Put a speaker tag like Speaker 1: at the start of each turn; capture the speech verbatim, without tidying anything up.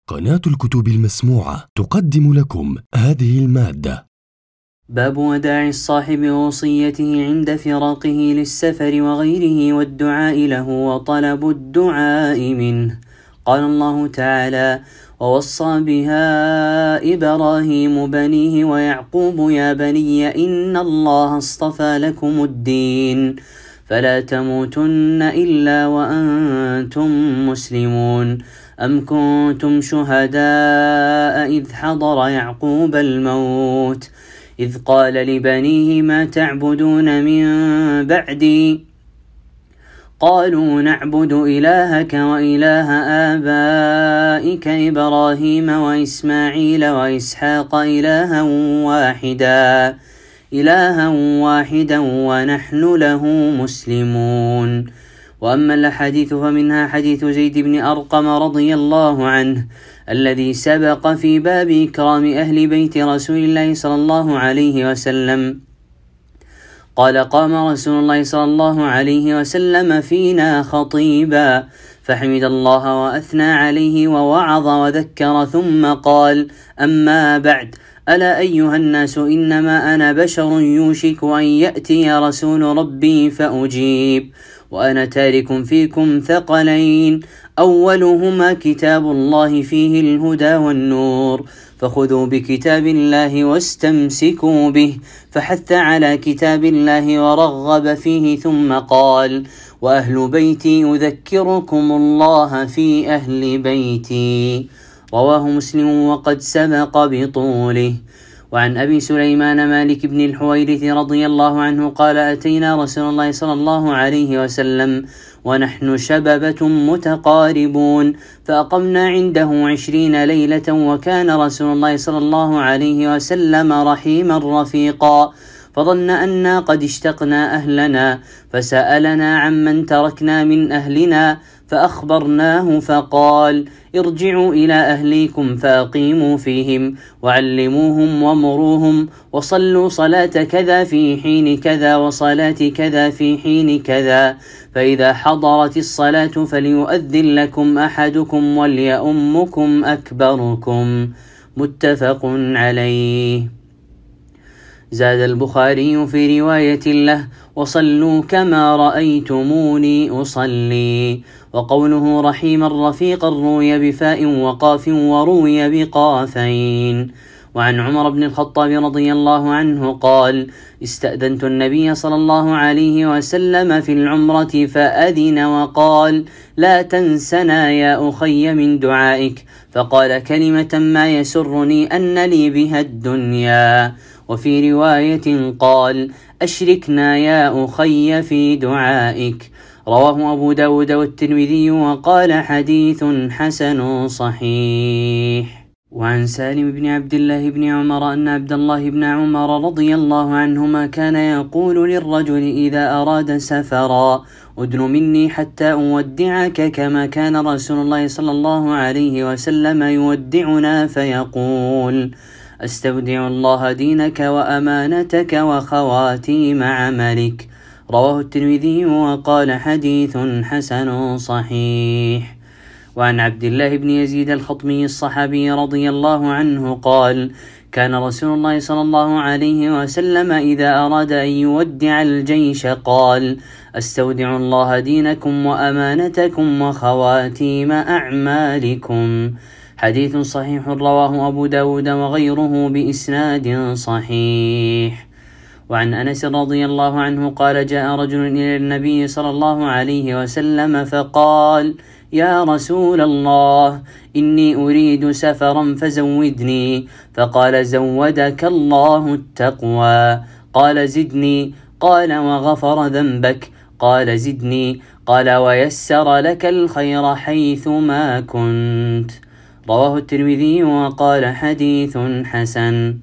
Speaker 1: قناة الكتب المسموعة تقدم لكم هذه المادة.
Speaker 2: باب وداع الصاحب ووصيته عند فراقه للسفر وغيره والدعاء له وطلب الدعاء منه. قال الله تعالى: ووصى بها إبراهيم بنيه ويعقوب يا بني إن الله اصطفى لكم الدين فلا تموتن إلا وأنتم مسلمون. أم كنتم شهداء إذ حضر يعقوب الموت إذ قال لبنيه ما تعبدون من بعدي قالوا نعبد إلهك وإله آبائك إبراهيم وإسماعيل وإسحاق إلها واحدا إلها واحدا ونحن له مسلمون. وأما الأحاديث فمنها حديث زيد بن أرقم رضي الله عنه الذي سبق في باب إكرام أهل بيت رسول الله صلى الله عليه وسلم. قال: قام رسول الله صلى الله عليه وسلم فينا خطيبا فحمد الله وأثنى عليه ووعظ وذكر ثم قال: أما بعد، ألا أيها الناس، إنما أنا بشر يوشك أن يأتي رسول ربي فأجيب، وأنا تارك فيكم ثقلين، أولهما كتاب الله فيه الهدى والنور، فخذوا بكتاب الله واستمسكوا به، فحث على كتاب الله ورغب فيه ثم قال: وأهل بيتي يذكركم الله في أهل بيتي. رواه مسلم وقد سبق بطوله. وعن أبي سليمان مالك بن الحويرث رضي الله عنه قال: أتينا رسول الله صلى الله عليه وسلم ونحن شببة متقاربون فأقمنا عنده عشرين ليلة، وكان رسول الله صلى الله عليه وسلم رحيما رفيقا، فظن أنا قد اشتقنا أهلنا فسألنا عمن تركنا من أهلنا فأخبرناه فقال: ارجعوا إلى أهليكم فأقيموا فيهم وعلموهم ومروهم وصلوا صلاة كذا في حين كذا وصلاة كذا في حين كذا، فإذا حضرت الصلاة فليؤذن لكم أحدكم وليؤمكم أكبركم. متفق عليه. زاد البخاري في رواية له: وصلوا كما رأيتموني أصلي. وقوله رحيما رفيقا روي بفاء وقاف وروي بقافين. وعن عمر بن الخطاب رضي الله عنه قال: استأذنت النبي صلى الله عليه وسلم في العمرة فأذن وقال: لا تنسنا يا أخي من دعائك، فقال كلمة ما يسرني أن لي بها الدنيا. وفي رواية قال: أشركنا يا أخي في دعائك. رواه أبو داود والترمذي وقال: حديث حسن صحيح. وعن سالم بن عبد الله بن عمر أن عبد الله بن عمر رضي الله عنهما كان يقول للرجل إذا أراد سفرا: أدن مني حتى أودعك، كما كان رسول الله صلى الله عليه وسلم يودعنا فيقول: أستودع الله دينك وأمانتك وخواتيم عملك. رواه الترمذي وقال: حديث حسن صحيح. وعن عبد الله بن يزيد الخطمي الصحابي رضي الله عنه قال: كان رسول الله صلى الله عليه وسلم إذا أراد أن يودع الجيش قال: أستودع الله دينكم وأمانتكم وخواتيم أعمالكم. حديث صحيح رواه أبو داود وغيره بإسناد صحيح. وعن أنس رضي الله عنه قال: جاء رجل إلى النبي صلى الله عليه وسلم فقال: يا رسول الله، إني أريد سفرا فزودني. فقال: زودك الله التقوى. قال: زدني. قال: وغفر ذنبك. قال: زدني. قال: ويسر لك الخير حيثما كنت. رواه الترمذي وقال: حديث حسن.